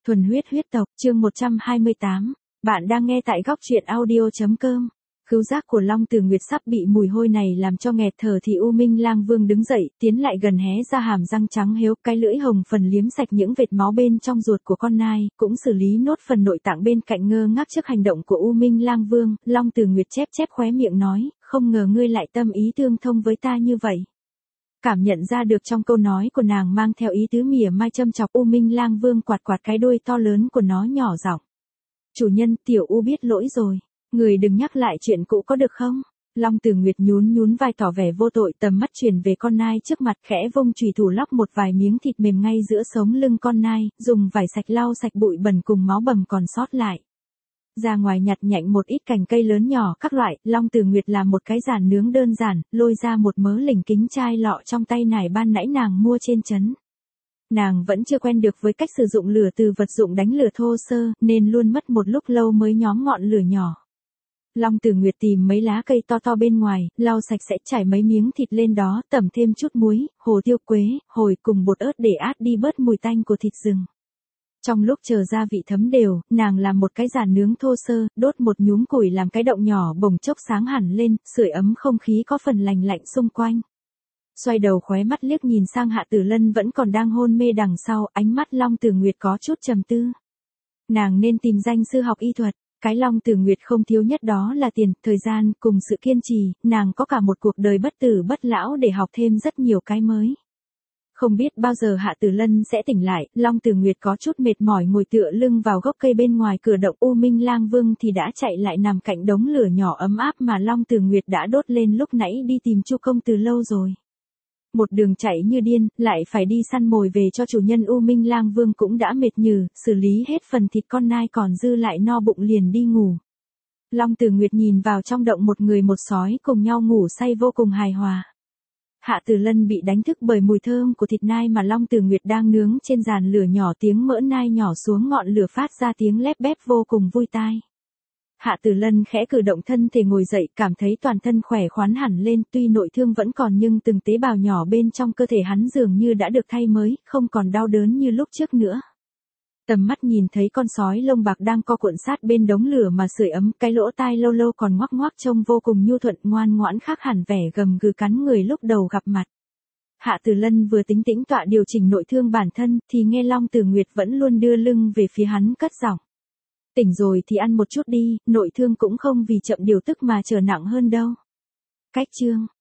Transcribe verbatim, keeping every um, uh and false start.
Thuần huyết huyết tộc, chương một trăm hai mươi tám. Bạn đang nghe tại góc truyện audio.com. Khứu giác của Long Tử Nguyệt sắp bị mùi hôi này làm cho nghẹt thở thì U Minh Lang Vương đứng dậy, tiến lại gần hé ra hàm răng trắng héo, cái lưỡi hồng phần liếm sạch những vệt máu bên trong ruột của con nai, cũng xử lý nốt phần nội tạng bên cạnh. Ngơ ngác trước hành động của U Minh Lang Vương, Long Tử Nguyệt chép chép khóe miệng nói, không ngờ ngươi lại tâm ý tương thông với ta như vậy. Cảm nhận ra được trong câu nói của nàng mang theo ý tứ mỉa mai châm chọc, U Minh Lang Vương quạt quạt cái đuôi to lớn của nó nhỏ giọng. Chủ nhân, tiểu U biết lỗi rồi. Người đừng nhắc lại chuyện cũ có được không? Long Tử Nguyệt nhún nhún vai tỏ vẻ vô tội, tầm mắt chuyển về con nai trước mặt, khẽ vung chùy thủ lóc một vài miếng thịt mềm ngay giữa sống lưng con nai, dùng vải sạch lau sạch bụi bẩn cùng máu bầm còn sót lại. Ra ngoài nhặt nhạnh một ít cành cây lớn nhỏ các loại, Long Tử Nguyệt làm một cái giàn nướng đơn giản, lôi ra một mớ lình kính chai lọ trong tay nải ban nãy nàng mua trên trấn. Nàng vẫn chưa quen được với cách sử dụng lửa từ vật dụng đánh lửa thô sơ, nên luôn mất một lúc lâu mới nhóm ngọn lửa nhỏ. Long Tử Nguyệt tìm mấy lá cây to to bên ngoài, lau sạch sẽ, trải mấy miếng thịt lên đó, tẩm thêm chút muối, hồ tiêu quế, hồi cùng bột ớt để át đi bớt mùi tanh của thịt rừng. Trong lúc chờ gia vị thấm đều, nàng làm một cái giàn nướng thô sơ, đốt một nhúm củi làm cái động nhỏ, bỗng chốc sáng hẳn lên, sưởi ấm không khí có phần lành lạnh xung quanh. Xoay đầu khóe mắt liếc nhìn sang Hạ Tử Lân vẫn còn đang hôn mê đằng sau, ánh mắt Long Tử Nguyệt có chút trầm tư. Nàng nên tìm danh sư học y thuật. Cái Long Tử Nguyệt không thiếu nhất đó là tiền, thời gian, cùng sự kiên trì, nàng có cả một cuộc đời bất tử bất lão để học thêm rất nhiều cái mới. Không biết bao giờ Hạ Tử Lân sẽ tỉnh lại, Long Tử Nguyệt có chút mệt mỏi ngồi tựa lưng vào gốc cây bên ngoài cửa động. U Minh Lang Vương thì đã chạy lại nằm cạnh đống lửa nhỏ ấm áp mà Long Tử Nguyệt đã đốt lên lúc nãy đi tìm Chu Công từ lâu rồi. Một đường chạy như điên, lại phải đi săn mồi về cho chủ nhân. U Minh Lang Vương cũng đã mệt nhừ, xử lý hết phần thịt con nai còn dư lại no bụng liền đi ngủ. Long Tử Nguyệt nhìn vào trong động, một người một sói cùng nhau ngủ say vô cùng hài hòa. Hạ Tử Lân bị đánh thức bởi mùi thơm của thịt nai mà Long Tử Nguyệt đang nướng trên giàn lửa nhỏ, tiếng mỡ nai nhỏ xuống ngọn lửa phát ra tiếng lép bép vô cùng vui tai. Hạ Tử Lân khẽ cử động thân thể ngồi dậy, cảm thấy toàn thân khỏe khoắn hẳn lên, tuy nội thương vẫn còn nhưng từng tế bào nhỏ bên trong cơ thể hắn dường như đã được thay mới, không còn đau đớn như lúc trước nữa. Tầm mắt nhìn thấy con sói lông bạc đang co cuộn sát bên đống lửa mà sưởi ấm, cái lỗ tai lâu lâu còn ngoác ngoác trông vô cùng nhu thuận ngoan ngoãn, khác hẳn vẻ gầm gừ cắn người lúc đầu gặp mặt. Hạ Tử Lân vừa tính tĩnh tọa điều chỉnh nội thương bản thân thì nghe Long Tử Nguyệt vẫn luôn đưa lưng về phía hắn cất giọng. Tỉnh rồi thì ăn một chút đi, nội thương cũng không vì chậm điều tức mà trở nặng hơn đâu. Cách chương,